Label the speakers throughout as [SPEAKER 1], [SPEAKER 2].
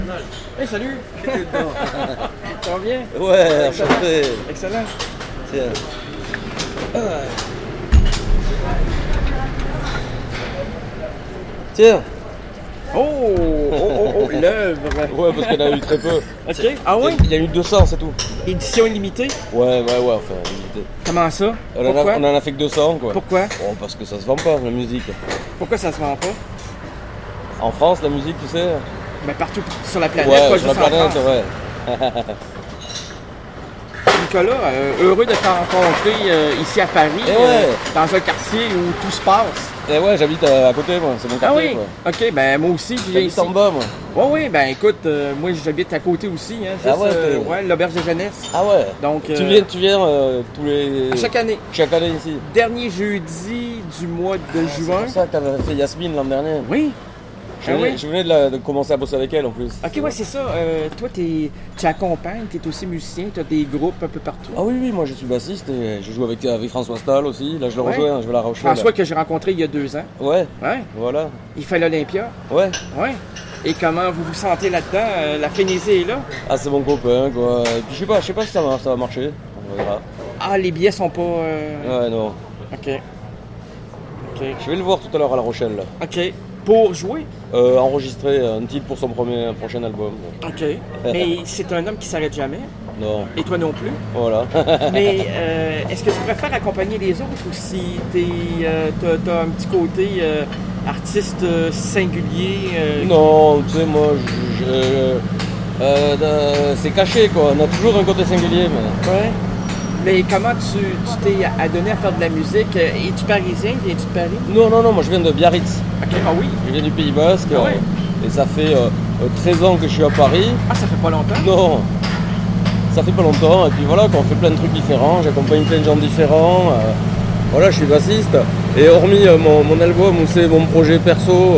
[SPEAKER 1] Hey, salut! Ça va bien?
[SPEAKER 2] Ouais,
[SPEAKER 1] Excellent.
[SPEAKER 2] enchanté.
[SPEAKER 1] Excellent.
[SPEAKER 2] Tiens. Tiens.
[SPEAKER 1] Oh, l'œuvre!
[SPEAKER 2] Ouais, parce qu'il y en a eu très peu.
[SPEAKER 1] Ok. Ah oui?
[SPEAKER 2] Il y a eu 200, c'est tout.
[SPEAKER 1] Édition illimitée?
[SPEAKER 2] Ouais, enfin, limité.
[SPEAKER 1] Comment ça?
[SPEAKER 2] On
[SPEAKER 1] Pourquoi?
[SPEAKER 2] en a fait que 200, quoi.
[SPEAKER 1] Pourquoi?
[SPEAKER 2] Oh, parce que ça se vend pas, la musique.
[SPEAKER 1] Pourquoi ça se vend pas?
[SPEAKER 2] En France, la musique, tu sais.
[SPEAKER 1] Ben partout sur la planète,
[SPEAKER 2] Ouais,
[SPEAKER 1] pas
[SPEAKER 2] sur la
[SPEAKER 1] juste en
[SPEAKER 2] planète,
[SPEAKER 1] France.
[SPEAKER 2] ouais.
[SPEAKER 1] Nicolas, heureux de te rencontrer ici à Paris,
[SPEAKER 2] Eh ouais.
[SPEAKER 1] dans un quartier où tout se passe.
[SPEAKER 2] Et ouais, j'habite à côté, moi. C'est mon
[SPEAKER 1] Ah
[SPEAKER 2] quartier,
[SPEAKER 1] oui?
[SPEAKER 2] quoi.
[SPEAKER 1] Ok, ben moi aussi, je viens
[SPEAKER 2] J'habite
[SPEAKER 1] ici.
[SPEAKER 2] en bas, moi.
[SPEAKER 1] Oui, ben écoute, moi j'habite à côté aussi, hein,
[SPEAKER 2] Ah
[SPEAKER 1] juste,
[SPEAKER 2] ouais,
[SPEAKER 1] l'auberge de jeunesse.
[SPEAKER 2] Ah ouais.
[SPEAKER 1] Donc,
[SPEAKER 2] Tu viens tous les...
[SPEAKER 1] chaque année.
[SPEAKER 2] Chaque année ici.
[SPEAKER 1] Dernier jeudi du mois de
[SPEAKER 2] C'est
[SPEAKER 1] juin.
[SPEAKER 2] pour ça que t'avais fait Yasmine l'an dernier.
[SPEAKER 1] Oui. Ah oui?
[SPEAKER 2] Je venais de commencer à bosser avec elle en plus.
[SPEAKER 1] Ok, ouais, c'est ça. Toi, tu accompagnes, tu es aussi musicien, tu as des groupes un peu partout.
[SPEAKER 2] Ah oui, moi je suis bassiste et je joue avec François Stahl aussi. Là je le
[SPEAKER 1] Ouais.
[SPEAKER 2] rejoins, je vais la rejoindre.
[SPEAKER 1] François que j'ai rencontré il y a 2 ans.
[SPEAKER 2] Ouais,
[SPEAKER 1] Ouais.
[SPEAKER 2] voilà.
[SPEAKER 1] Il fait l'Olympia.
[SPEAKER 2] Ouais.
[SPEAKER 1] Ouais. Et comment vous vous sentez là-dedans? La frénésie est là?
[SPEAKER 2] Ah c'est mon copain quoi. Et puis je sais pas si ça va marcher. On verra.
[SPEAKER 1] Ah, les billets sont pas...
[SPEAKER 2] Ouais non.
[SPEAKER 1] Ok. Ok.
[SPEAKER 2] Je vais le voir tout à l'heure à La Rochelle là.
[SPEAKER 1] Ok. Pour jouer?
[SPEAKER 2] Enregistrer un titre pour son prochain album.
[SPEAKER 1] Ok. Mais c'est un homme qui s'arrête jamais.
[SPEAKER 2] Non.
[SPEAKER 1] Et toi non plus.
[SPEAKER 2] Voilà.
[SPEAKER 1] Mais est-ce que tu préfères accompagner les autres ou si t'as un petit côté artiste singulier?
[SPEAKER 2] Non, tu sais moi c'est caché quoi. On a toujours un côté singulier mais.
[SPEAKER 1] Ouais. Mais comment tu t'es adonné à faire de la musique? Es-tu parisien? Viens-tu de Paris?
[SPEAKER 2] Non, moi je viens de Biarritz.
[SPEAKER 1] Ok. Ah oui?
[SPEAKER 2] Je viens du Pays Basque.
[SPEAKER 1] Ah ouais?
[SPEAKER 2] Et ça fait 13 ans que je suis à Paris.
[SPEAKER 1] Ah, ça fait pas longtemps?
[SPEAKER 2] Non, ça fait pas longtemps. Et puis voilà, quand on fait plein de trucs différents, j'accompagne plein de gens différents. Voilà, je suis bassiste. Et hormis mon album où c'est mon projet perso.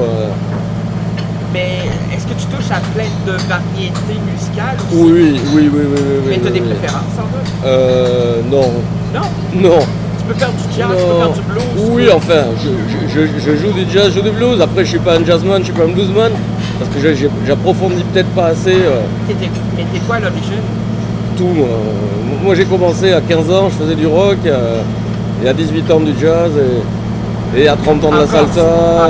[SPEAKER 1] Mais est-ce que tu touches à plein de variétés musicales aussi?
[SPEAKER 2] Oui.
[SPEAKER 1] Mais t'as des
[SPEAKER 2] oui.
[SPEAKER 1] préférences en fait?
[SPEAKER 2] Non.
[SPEAKER 1] Non? Tu peux faire du jazz, tu peux faire du blues?
[SPEAKER 2] Oui, enfin, je joue du jazz, je joue du blues. Après, je suis pas un jazzman, je suis pas un bluesman. Parce que j'approfondis peut-être pas assez
[SPEAKER 1] Mais t'es quoi à l'origine?
[SPEAKER 2] tout. Moi, j'ai commencé à 15 ans, je faisais du rock. Et à 18 ans du jazz. Et à 30 ans de la salsa.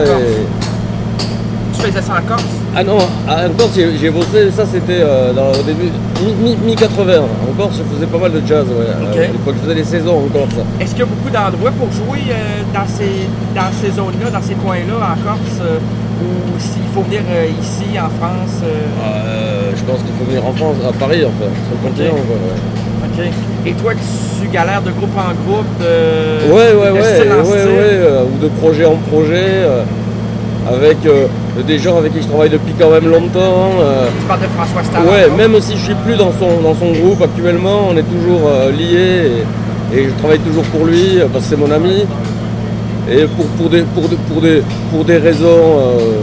[SPEAKER 1] Tu faisais ça en Corse?
[SPEAKER 2] Ah non, en Corse j'ai bossé, ça c'était au début, mi-80. En Corse je faisais pas mal de jazz, ouais.
[SPEAKER 1] Ok.
[SPEAKER 2] À l'époque je faisais des saisons en Corse.
[SPEAKER 1] Est-ce qu'il y a beaucoup d'endroits pour jouer dans ces zones-là, dans ces coins-là en Corse, ou s'il faut venir ici en France?
[SPEAKER 2] Je pense qu'il faut venir en France, à Paris enfin, sur le continent. Ouais.
[SPEAKER 1] Ok. Et toi, tu galères de groupe en groupe,
[SPEAKER 2] Ouais,
[SPEAKER 1] de style en style?
[SPEAKER 2] ou de projet en projet, avec des gens avec qui je travaille depuis quand même longtemps.
[SPEAKER 1] Tu parles de François Stahl?
[SPEAKER 2] Ouais, même si je suis plus dans son groupe actuellement, on est toujours liés et je travaille toujours pour lui parce que c'est mon ami. Et pour des raisons,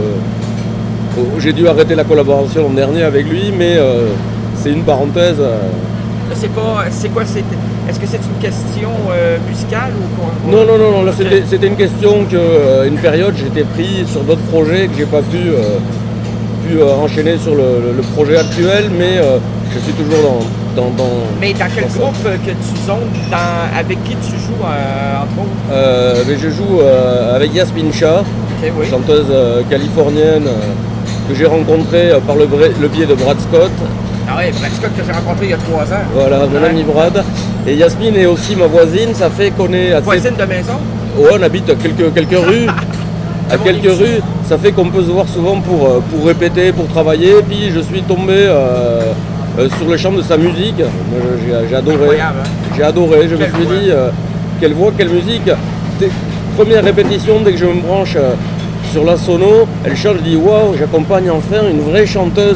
[SPEAKER 2] j'ai dû arrêter la collaboration l'an dernier avec lui, mais c'est une parenthèse.
[SPEAKER 1] C'est quoi? Est-ce que c'est une question musicale ou quoi?
[SPEAKER 2] Non, là
[SPEAKER 1] Ok.
[SPEAKER 2] c'était une question qu'une période j'étais pris sur d'autres projets que j'ai pas pu enchaîner sur le projet actuel, mais je suis toujours dans
[SPEAKER 1] Mais dans quel
[SPEAKER 2] dans ça.
[SPEAKER 1] groupe que tu zones, avec qui tu joues entre autres?
[SPEAKER 2] Mais je joue avec Yasmine Shah,
[SPEAKER 1] Ok, oui.
[SPEAKER 2] chanteuse californienne que j'ai rencontrée par le biais de Brad Scott.
[SPEAKER 1] Ah ouais, Brad Scott que j'ai rencontré il y a 3 ans.
[SPEAKER 2] Voilà, mon ami Brad. Et Yasmine est aussi ma voisine, ça fait qu'on est assez...
[SPEAKER 1] Voisine de maison?
[SPEAKER 2] Ouais, on habite à quelques rues. À quelques rues, ça fait qu'on peut se voir souvent pour répéter, pour travailler. Puis je suis tombé sur le chant de sa musique. Moi, j'ai adoré.
[SPEAKER 1] Incroyable, hein?
[SPEAKER 2] J'ai adoré. Je me
[SPEAKER 1] Quelle
[SPEAKER 2] suis
[SPEAKER 1] voix.
[SPEAKER 2] dit, quelle voix, quelle musique. Première répétition, dès que je me branche sur la sono, elle chante, je dis waouh, j'accompagne enfin une vraie chanteuse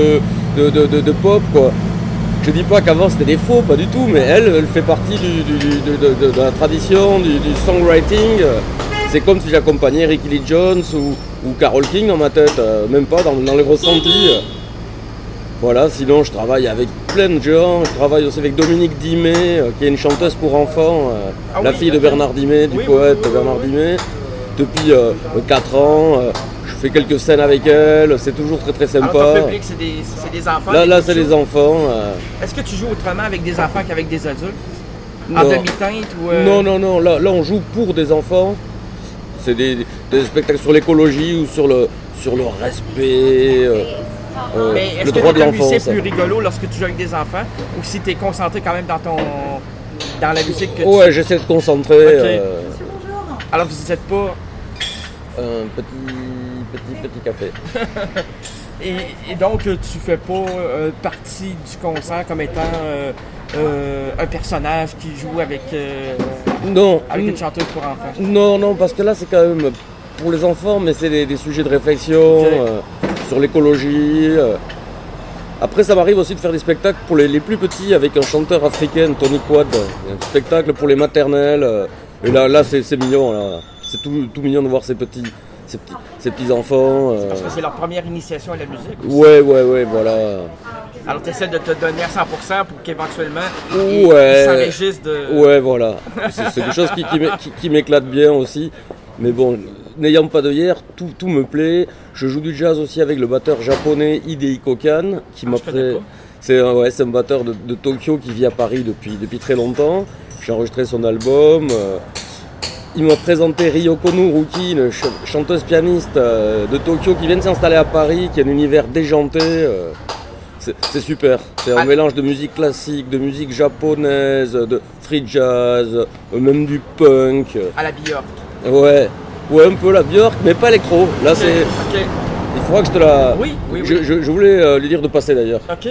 [SPEAKER 2] de pop, quoi. Je dis pas qu'avant c'était des faux, pas du tout, mais elle fait partie de la tradition, du songwriting. C'est comme si j'accompagnais Ricky Lee Jones ou Carole King dans ma tête, même pas dans les ressentis. Voilà, sinon je travaille avec plein de gens, je travaille aussi avec Dominique Dimé, qui est une chanteuse pour enfants, la fille de Bernard Dimé, du poète Bernard Dimé. Depuis 4 ans, je fais quelques scènes avec elle, c'est toujours très très sympa.
[SPEAKER 1] Alors, ton public, c'est des enfants?
[SPEAKER 2] Là c'est des enfants.
[SPEAKER 1] Est-ce que tu joues autrement avec des enfants qu'avec des adultes?
[SPEAKER 2] Non.
[SPEAKER 1] En demi-teinte ou...
[SPEAKER 2] Non, là on joue pour des enfants. C'est des spectacles sur l'écologie ou sur le respect,
[SPEAKER 1] Mais est-ce
[SPEAKER 2] le
[SPEAKER 1] que
[SPEAKER 2] droit de
[SPEAKER 1] tu as
[SPEAKER 2] l'enfant.
[SPEAKER 1] c'est plus rigolo lorsque tu joues avec des enfants ou si tu es concentré quand même dans la musique que tu...
[SPEAKER 2] Ouais, j'essaie de concentrer.
[SPEAKER 1] Ok. Alors vous n'êtes pas...
[SPEAKER 2] Un petit café.
[SPEAKER 1] Et donc tu fais pas partie du concert comme étant un personnage qui joue avec
[SPEAKER 2] Non.
[SPEAKER 1] une chanteuse pour enfants?
[SPEAKER 2] Non, parce que là c'est quand même pour les enfants, mais c'est des sujets de réflexion sur l'écologie. Après, ça m'arrive aussi de faire des spectacles pour les plus petits avec un chanteur africain, Tony Quad. Un spectacle pour les maternelles. Et là c'est mignon. Là. C'est tout mignon de voir ces petits enfants.
[SPEAKER 1] Parce que c'est leur première initiation à la musique aussi.
[SPEAKER 2] Ouais, voilà.
[SPEAKER 1] Alors tu essaies de te donner à 100% pour qu'éventuellement
[SPEAKER 2] Ouais.
[SPEAKER 1] ils s'enrichissent de...
[SPEAKER 2] Ouais, voilà. C'est quelque chose qui m'éclate bien aussi. Mais bon, n'ayant pas de hier, tout me plaît. Je joue du jazz aussi avec le batteur japonais Hideki Kokan, qui m'a pris. C'est un batteur de Tokyo qui vit à Paris depuis très longtemps. J'ai enregistré son album. Il m'a présenté Ryoko Nuruki, une chanteuse pianiste de Tokyo qui vient de s'installer à Paris, qui a un univers déjanté. C'est super. C'est un mélange de musique classique, de musique japonaise, de free jazz, même du punk.
[SPEAKER 1] À la Björk.
[SPEAKER 2] Ouais, un peu la Björk, mais pas électro. Là,
[SPEAKER 1] Ok.
[SPEAKER 2] Il faudra que je te la...
[SPEAKER 1] Oui.
[SPEAKER 2] Je voulais lui dire de passer d'ailleurs.
[SPEAKER 1] Ok,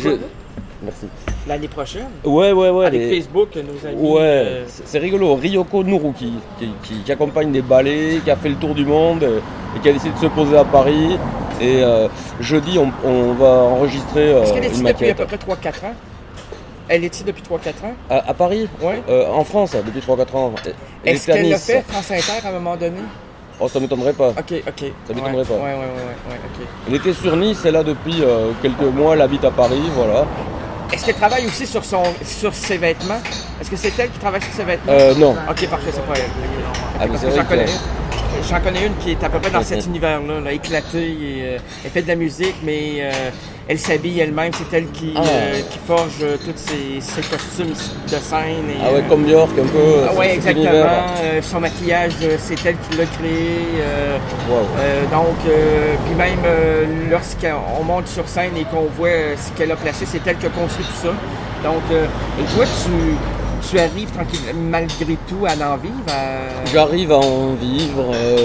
[SPEAKER 2] Merci.
[SPEAKER 1] l'année prochaine.
[SPEAKER 2] Ouais.
[SPEAKER 1] Avec Facebook, nos amis.
[SPEAKER 2] Ouais, c'est rigolo. Ryoko Nuruki, qui accompagne des ballets, qui a fait le tour du monde et qui a décidé de se poser à Paris. Et jeudi, on va enregistrer
[SPEAKER 1] Est-ce qu'elle est ici
[SPEAKER 2] une
[SPEAKER 1] depuis à
[SPEAKER 2] maquette.
[SPEAKER 1] peu près 3-4 ans? Elle est ici depuis 3-4 ans?
[SPEAKER 2] À Paris?
[SPEAKER 1] Ouais.
[SPEAKER 2] En France, depuis 3-4 ans. Elle
[SPEAKER 1] Est-ce
[SPEAKER 2] était à
[SPEAKER 1] qu'elle l'a
[SPEAKER 2] Nice.
[SPEAKER 1] fait France Inter à un moment donné?
[SPEAKER 2] Oh, ça m'étonnerait pas.
[SPEAKER 1] Ok.
[SPEAKER 2] Ça m'étonnerait pas.
[SPEAKER 1] Ouais, ok.
[SPEAKER 2] Elle était sur Nice, et là depuis quelques mois, elle habite à Paris, voilà.
[SPEAKER 1] Est-ce qu'elle travaille aussi sur ses vêtements? Est-ce que c'est elle qui travaille sur ses vêtements?
[SPEAKER 2] Non.
[SPEAKER 1] Ok, parfait, c'est pas elle.
[SPEAKER 2] Ah, mais
[SPEAKER 1] Parce
[SPEAKER 2] c'est
[SPEAKER 1] que
[SPEAKER 2] vrai que...
[SPEAKER 1] j'en connais une qui est à peu près dans cet univers-là, là, éclatée. Et, elle fait de la musique, mais elle s'habille elle-même. C'est elle qui forge tous ses costumes de scène. Et,
[SPEAKER 2] Ah ouais, comme Björk, un peu.
[SPEAKER 1] oui,
[SPEAKER 2] cet
[SPEAKER 1] exactement.
[SPEAKER 2] univers.
[SPEAKER 1] Son maquillage, c'est elle qui l'a créé.
[SPEAKER 2] Wow.
[SPEAKER 1] Donc, puis même lorsqu'on monte sur scène et qu'on voit ce qu'elle a placé, c'est elle qui a construit tout ça. Donc, et toi, tu arrives tranquillement, malgré tout, à en vivre?
[SPEAKER 2] J'arrive à en vivre.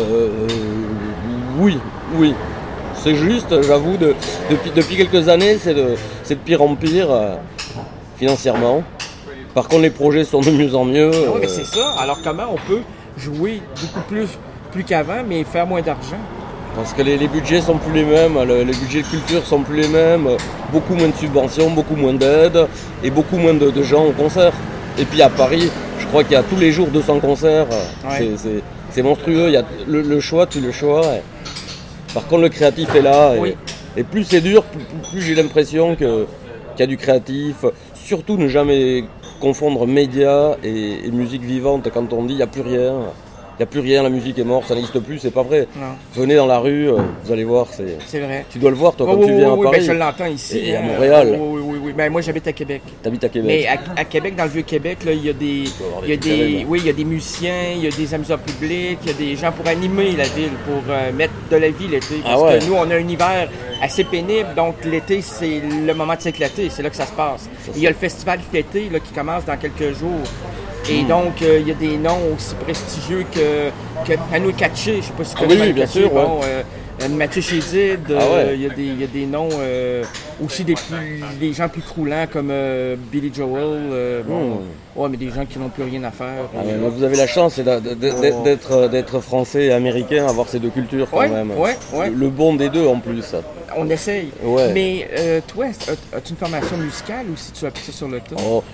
[SPEAKER 2] Oui. C'est juste, j'avoue, depuis quelques années, c'est de pire en pire financièrement. Par contre, les projets sont de mieux en mieux.
[SPEAKER 1] Oui, mais c'est ça. Alors, comment on peut jouer beaucoup plus qu'avant, mais faire moins d'argent?
[SPEAKER 2] Parce que les budgets sont plus les mêmes, les budgets de culture sont plus les mêmes, beaucoup moins de subventions, beaucoup moins d'aides et beaucoup moins de gens au concert. Et puis à Paris, je crois qu'il y a tous les jours 200 concerts,
[SPEAKER 1] Ouais.
[SPEAKER 2] c'est monstrueux, il y a le choix, tu le choix. Par contre le créatif est là,
[SPEAKER 1] Oui.
[SPEAKER 2] et plus c'est dur, plus j'ai l'impression qu'il y a du créatif. Surtout ne jamais confondre médias et musique vivante. Quand on dit il n'y a plus rien. Il n'y a plus rien, la musique est morte, ça n'existe plus, c'est pas vrai.
[SPEAKER 1] Non.
[SPEAKER 2] Venez dans la rue, vous allez voir,
[SPEAKER 1] C'est vrai.
[SPEAKER 2] tu dois le voir toi quand
[SPEAKER 1] Oui,
[SPEAKER 2] tu viens à
[SPEAKER 1] oui,
[SPEAKER 2] Paris.
[SPEAKER 1] ben, je l'entends ici.
[SPEAKER 2] Et à Montréal.
[SPEAKER 1] Oui. Ben, moi, j'habite à Québec.
[SPEAKER 2] T'habites à Québec.
[SPEAKER 1] Mais à Québec, dans le Vieux-Québec, là, il y a des musiciens, il y a des amuseurs publics, il y a des gens pour animer la ville, pour mettre de la vie l'été. Parce que nous, on a un hiver assez pénible, donc l'été, c'est le moment de s'éclater, c'est là que ça se passe. Il y a le festival d'été là, qui commence dans quelques jours. Et donc, il y a des noms aussi prestigieux que Pano Katché, je ne sais pas si tu connais Pano
[SPEAKER 2] bien
[SPEAKER 1] Katché,
[SPEAKER 2] sûr,
[SPEAKER 1] bon, Mathieu Chédid, il y a des noms aussi des gens plus croulants comme Billy Joel, mais des gens qui n'ont plus rien à faire.
[SPEAKER 2] Mais vous avez la chance d'être français et américain, avoir ces deux cultures quand même.
[SPEAKER 1] Ouais.
[SPEAKER 2] Le bon des deux en plus.
[SPEAKER 1] On essaye.
[SPEAKER 2] Ouais.
[SPEAKER 1] Mais toi, as-tu une formation musicale ou si tu as appris ça sur le tas?
[SPEAKER 2] Oh,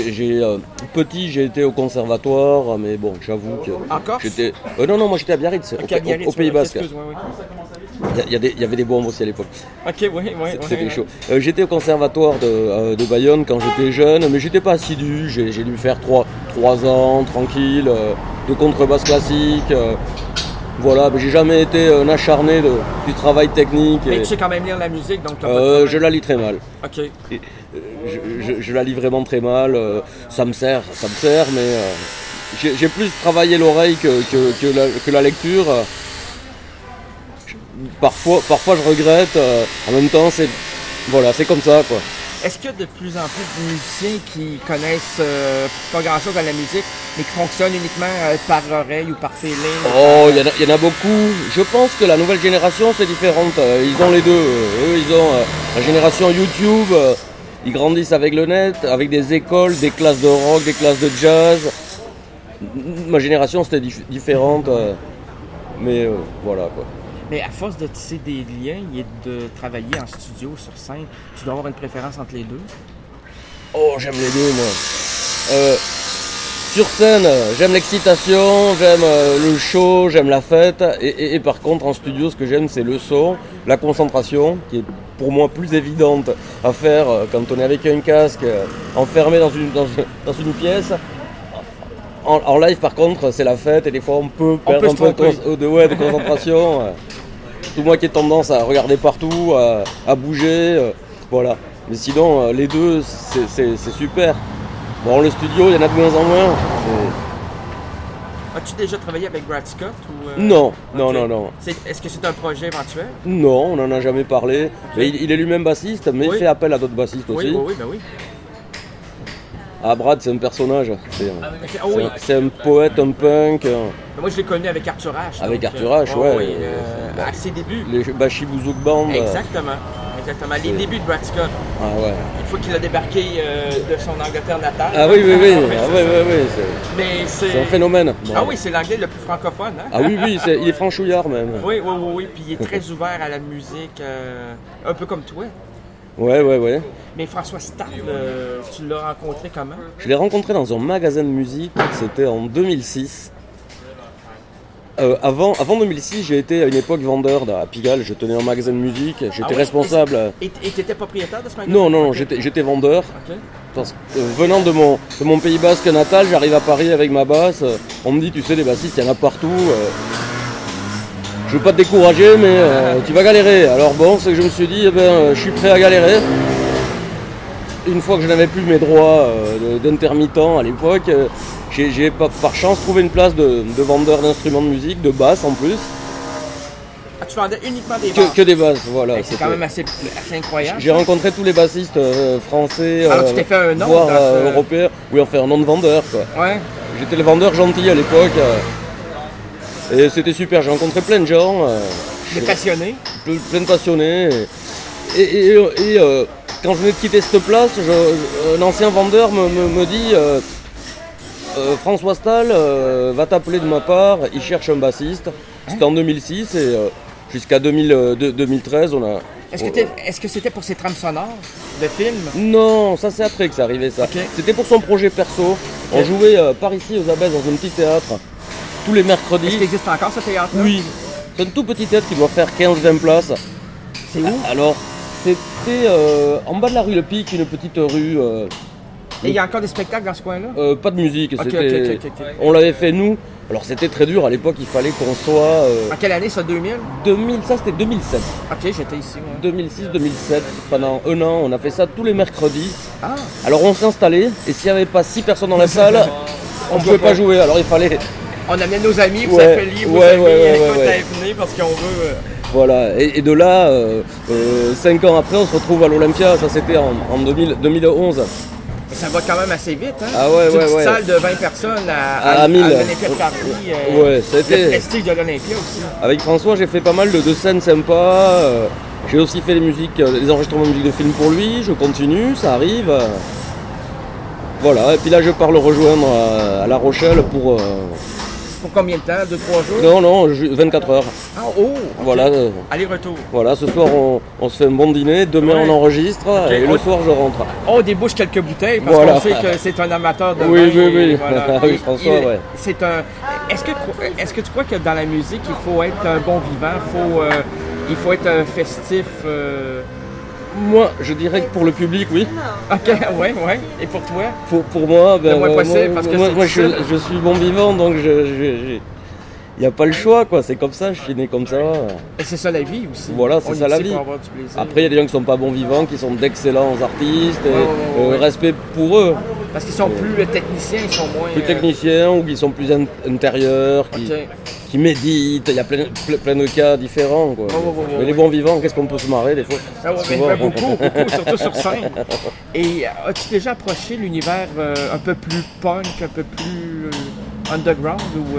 [SPEAKER 2] petit, j'ai été au conservatoire, mais bon, j'avoue que...
[SPEAKER 1] En Corse?
[SPEAKER 2] Non, moi j'étais à Biarritz, au Pays Basque. Il y avait des bombes aussi à l'époque.
[SPEAKER 1] Ok, oui.
[SPEAKER 2] C'était chaud. J'étais au conservatoire de Bayonne quand j'étais jeune, mais j'étais pas assidu. J'ai dû faire 3 ans tranquille, de contrebasse classique. Voilà, mais j'ai jamais été un acharné du travail technique.
[SPEAKER 1] Mais tu sais quand même lire la musique, donc
[SPEAKER 2] je la lis très mal.
[SPEAKER 1] Ok.
[SPEAKER 2] Je la lis vraiment très mal. Ça me sert, mais j'ai plus travaillé l'oreille que la lecture. Parfois je regrette. En même temps, c'est comme ça, quoi.
[SPEAKER 1] Est-ce qu'il y a de plus en plus de musiciens qui connaissent pas grand-chose à la musique, mais qui fonctionnent uniquement par oreille ou par feeling?
[SPEAKER 2] Oh, il y en a beaucoup. Je pense que la nouvelle génération, c'est différente. Ils ont les deux. Eux, ils ont la génération YouTube. Ils grandissent avec le net, avec des écoles, des classes de rock, des classes de jazz. Ma génération, c'était différente. Mais voilà, quoi.
[SPEAKER 1] Mais à force de tisser des liens et de travailler en studio, sur scène, tu dois avoir une préférence entre les deux?
[SPEAKER 2] Oh, j'aime les deux, moi. Sur scène, j'aime l'excitation, j'aime le show, j'aime la fête. Et par contre, en studio, ce que j'aime, c'est le son, la concentration, qui est pour moi plus évidente à faire quand on est avec un casque, enfermé dans une pièce. En live, par contre, c'est la fête et des fois, on peut perdre un peu de concentration. Tout moi qui ai tendance à regarder partout, à bouger, voilà. Mais sinon, les deux, c'est super. Bon, le studio, il y en a de moins en moins.
[SPEAKER 1] As-tu déjà travaillé avec Brad Scott ou
[SPEAKER 2] Non.
[SPEAKER 1] Est-ce que c'est un projet éventuel?
[SPEAKER 2] Non, on n'en a jamais parlé. Okay. Mais il est lui-même bassiste, mais il fait appel à d'autres bassistes aussi.
[SPEAKER 1] Oui.
[SPEAKER 2] Ah, Brad, c'est un personnage. C'est un poète, un punk.
[SPEAKER 1] Moi, je l'ai connu avec Arthur H.
[SPEAKER 2] Avec Arthur H, ouais.
[SPEAKER 1] À ses débuts.
[SPEAKER 2] Les Bashi Bouzouk Band.
[SPEAKER 1] Exactement. Les débuts de Brad Scott.
[SPEAKER 2] Ah ouais.
[SPEAKER 1] Une fois qu'il a débarqué de son Angleterre natale.
[SPEAKER 2] Ah oui. C'est un phénomène.
[SPEAKER 1] Bon. Ah oui, c'est l'anglais le plus francophone. Hein?
[SPEAKER 2] Ah oui, il est franchouillard même.
[SPEAKER 1] Oui. Puis il est très ouvert à la musique, un peu comme toi.
[SPEAKER 2] Ouais.
[SPEAKER 1] Mais François Stahl, tu l'as rencontré comment?
[SPEAKER 2] Je l'ai rencontré dans un magasin de musique, c'était en 2006. Avant 2006, j'ai été à une époque vendeur à Pigalle, je tenais un magasin de musique, j'étais responsable.
[SPEAKER 1] Et tu étais propriétaire de ce magasin?
[SPEAKER 2] Non, j'étais vendeur. Okay. Parce que venant de mon Pays Basque natal, j'arrive à Paris avec ma basse, on me dit, tu sais, les bassistes, il y en a partout. Je veux pas te décourager, mais tu vas galérer. Alors bon, c'est que je me suis dit, je suis prêt à galérer. Une fois que je n'avais plus mes droits d'intermittent à l'époque, j'ai par chance trouvé une place de vendeur d'instruments de musique, de basse en plus.
[SPEAKER 1] Ah, tu vendais uniquement des basses?
[SPEAKER 2] Que des basses, voilà.
[SPEAKER 1] C'est quand même assez incroyable.
[SPEAKER 2] J'ai rencontré tous les bassistes français,
[SPEAKER 1] alors tu t'es fait un nom,
[SPEAKER 2] voire européens. Oui, enfin un nom de vendeur, quoi.
[SPEAKER 1] Ouais.
[SPEAKER 2] J'étais le vendeur gentil à l'époque. Et c'était super, j'ai rencontré plein de gens.
[SPEAKER 1] Des passionnés.
[SPEAKER 2] Plein de passionnés. Et quand je venais de quitter cette place, un ancien vendeur me dit François Stahl va t'appeler de ma part, il cherche un bassiste. C'était en 2006 et jusqu'à 2013 on a...
[SPEAKER 1] Est-ce que c'était pour ses trames sonores de films?
[SPEAKER 2] Non, ça c'est après que ça arrivait ça.
[SPEAKER 1] Okay.
[SPEAKER 2] C'était pour son projet perso. Okay. On jouait par ici aux Abbesses dans un petit théâtre. Tous les mercredis.
[SPEAKER 1] Est-ce qu'il existe encore ce théâtre-là?
[SPEAKER 2] Oui. C'est un tout petit théâtre qui doit faire 15-20 places.
[SPEAKER 1] C'est où?
[SPEAKER 2] Alors, c'était en bas de la rue Le Pic, une petite rue.
[SPEAKER 1] Et il y a encore des spectacles dans ce coin-là?
[SPEAKER 2] Pas de musique.
[SPEAKER 1] Okay.
[SPEAKER 2] On l'avait fait nous. Alors c'était très dur à l'époque, il fallait qu'on soit...
[SPEAKER 1] En quelle année ça, 2000?
[SPEAKER 2] Ça c'était 2007.
[SPEAKER 1] Ok, j'étais ici. Ouais.
[SPEAKER 2] 2006-2007, pendant un an, on a fait ça tous les mercredis.
[SPEAKER 1] Ah.
[SPEAKER 2] Alors on s'est installé, et s'il n'y avait pas 6 personnes dans la salle, on ne pouvait pas jouer, alors il fallait...
[SPEAKER 1] On amenait nos amis, vous appeliez vos amis, venez parce qu'on veut...
[SPEAKER 2] Voilà, et de là, 5 ans après, on se retrouve à l'Olympia, ça c'était en 2011.
[SPEAKER 1] Ça va quand même assez vite, hein?
[SPEAKER 2] Ah ouais,
[SPEAKER 1] une petite salle de 20 personnes à
[SPEAKER 2] 1000.
[SPEAKER 1] l'Olympia de Paris.
[SPEAKER 2] C'était...
[SPEAKER 1] Le prestige de l'Olympia aussi.
[SPEAKER 2] Avec François, j'ai fait pas mal de scènes sympas. J'ai aussi fait les enregistrements de musique de film pour lui. Je continue, ça arrive. Voilà, et puis là, je pars le rejoindre à La Rochelle pour...
[SPEAKER 1] Pour combien de temps? 2-3 jours?
[SPEAKER 2] Non, 24 heures.
[SPEAKER 1] Ah, okay.
[SPEAKER 2] Voilà.
[SPEAKER 1] Aller-retour.
[SPEAKER 2] Voilà, ce soir on se fait un bon dîner, demain on enregistre et le soir je rentre.
[SPEAKER 1] On débouche quelques bouteilles parce qu'on sait que c'est un amateur de vin.
[SPEAKER 2] Oui.
[SPEAKER 1] Voilà.
[SPEAKER 2] Oui, François, ouais.
[SPEAKER 1] Est-ce que tu crois que dans la musique, il faut être un bon vivant, il faut être festif?
[SPEAKER 2] Moi, je dirais que pour le public, oui.
[SPEAKER 1] Ok, ouais. Et pour toi?
[SPEAKER 2] Pour moi,
[SPEAKER 1] le moins possible, parce que
[SPEAKER 2] moi je suis bon vivant, donc Il n'y a pas le choix, quoi. C'est comme ça, je suis né comme ça.
[SPEAKER 1] Et c'est ça la vie aussi.
[SPEAKER 2] Voilà, c'est ça la vie. Après, il y a des gens qui ne sont pas bons vivants, qui sont d'excellents artistes. Respect pour eux.
[SPEAKER 1] Parce qu'ils sont plus techniciens, ils sont moins...
[SPEAKER 2] Plus techniciens ou qui sont plus intérieurs, qui méditent. Il y a plein de cas différents, quoi. Mais les bons vivants, qu'est-ce qu'on peut se marrer des fois?
[SPEAKER 1] Beaucoup, surtout sur scène. Et as-tu déjà approché l'univers un peu plus punk, un peu plus underground ou...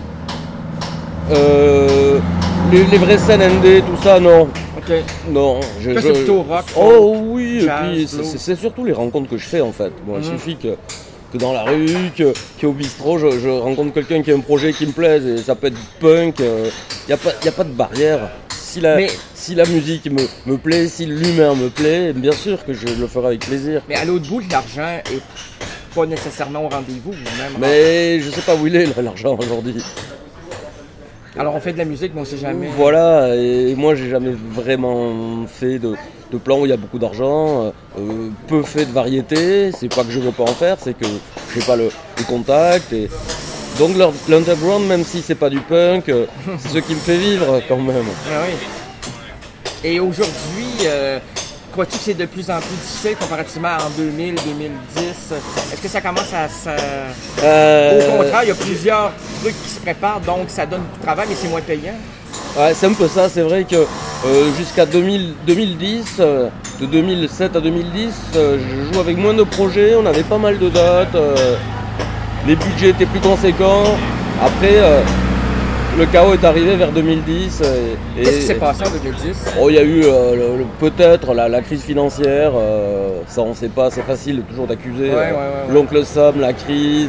[SPEAKER 2] les vraies scènes ND, tout ça, non.
[SPEAKER 1] Ok.
[SPEAKER 2] Non.
[SPEAKER 1] C'est plutôt rock.
[SPEAKER 2] Oh oui,
[SPEAKER 1] jazz,
[SPEAKER 2] et puis c'est surtout les rencontres que je fais en fait. Bon, il suffit que dans la rue, qu'au bistrot, je rencontre quelqu'un qui a un projet qui me plaise, et ça peut être punk, il n'y a pas de barrière. Si la musique me plaît, si l'humain me plaît, bien sûr que je le ferai avec plaisir.
[SPEAKER 1] Mais à l'autre bout, l'argent est pas nécessairement au rendez-vous.
[SPEAKER 2] Mais je sais pas où il est l'argent aujourd'hui.
[SPEAKER 1] Alors on fait de la musique, mais on sait jamais.
[SPEAKER 2] Voilà, et moi j'ai jamais vraiment fait de plan où il y a beaucoup d'argent, peu fait de variété. C'est pas que je veux pas en faire, c'est que j'ai pas le contact. Et donc l'underground, même si c'est pas du punk, c'est ce qui me fait vivre quand même.
[SPEAKER 1] Ah oui. Et aujourd'hui, crois-tu que c'est de plus en plus difficile comparativement à en 2000, 2010? Est-ce que ça commence à... Au contraire, il y a plusieurs trucs qui se préparent, donc ça donne du travail, mais c'est moins payant.
[SPEAKER 2] Ouais, c'est un peu ça. C'est vrai que jusqu'à 2010, de 2007 à 2010, je joue avec moins de projets, on avait pas mal de dates, les budgets étaient plus conséquents. Après... le chaos est arrivé vers 2010.
[SPEAKER 1] Qu'est-ce qui s'est passé en 2010?
[SPEAKER 2] Il y a eu peut-être la crise financière, ça on ne sait pas, c'est facile toujours d'accuser l'oncle Sam, la crise.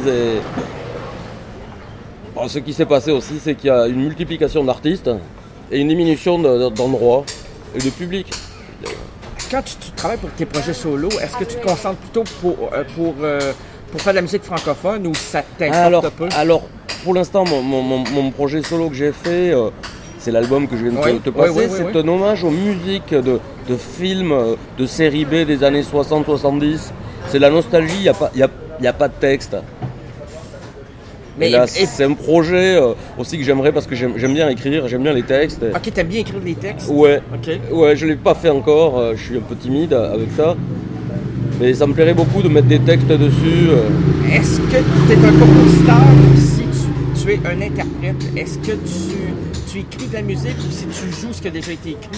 [SPEAKER 2] Bon, ce qui s'est passé aussi, c'est qu'il y a une multiplication d'artistes et une diminution d'endroits et de public.
[SPEAKER 1] Quand tu travailles pour tes projets solo, est-ce que tu te concentres plutôt pour faire de la musique francophone ou ça t'importe peu?
[SPEAKER 2] Alors, pour l'instant, mon projet solo que j'ai fait, c'est l'album que je viens de te passer. C'est un hommage aux musiques de films, de séries B des années 60-70. C'est la nostalgie, il n'y a pas de texte. C'est un projet aussi que j'aimerais parce que j'aime bien écrire, j'aime bien les textes.
[SPEAKER 1] Ok, t'aimes bien écrire les textes?
[SPEAKER 2] Ouais, je ne l'ai pas fait encore, je suis un peu timide avec ça. Mais ça me plairait beaucoup de mettre des textes dessus.
[SPEAKER 1] Est-ce que tu es un compositeur ou si tu es un interprète? Est-ce que tu écris de la musique ou si tu joues ce qui a déjà été écrit?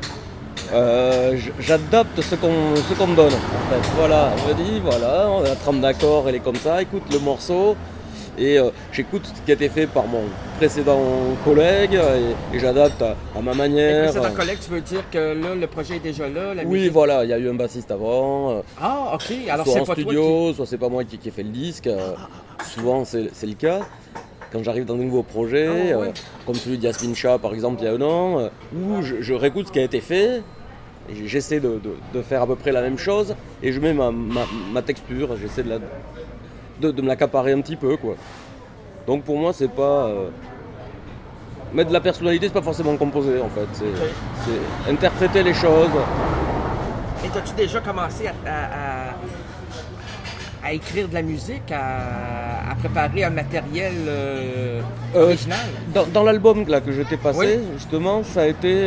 [SPEAKER 2] J'adapte ce qu'on me donne. En fait. Voilà, je me dis, voilà, la trame d'accord, elle est comme ça, écoute le morceau. Et j'écoute ce qui a été fait par mon précédent collègue et j'adapte à ma manière.
[SPEAKER 1] Le précédent collègue, tu veux dire que là, le projet est déjà là?
[SPEAKER 2] Oui, voilà, il y a eu un bassiste avant.
[SPEAKER 1] Ah, ok. Alors
[SPEAKER 2] soit
[SPEAKER 1] c'est
[SPEAKER 2] en
[SPEAKER 1] pas
[SPEAKER 2] studio,
[SPEAKER 1] toi
[SPEAKER 2] soit c'est pas moi qui ai fait le disque. Souvent, c'est le cas. Quand j'arrive dans de nouveaux projets, comme celui de Yasmine Shah, par exemple, il y a un an, où je réécoute ce qui a été fait. Et j'essaie de faire à peu près la même chose et je mets ma texture, j'essaie de me l'accaparer un petit peu, quoi. Donc pour moi, c'est pas... mettre de la personnalité, c'est pas forcément composer, en fait. C'est interpréter les choses.
[SPEAKER 1] Et as-tu déjà commencé à écrire de la musique, à préparer un matériel original?
[SPEAKER 2] Dans l'album là, que je t'ai passé, justement, ça a été...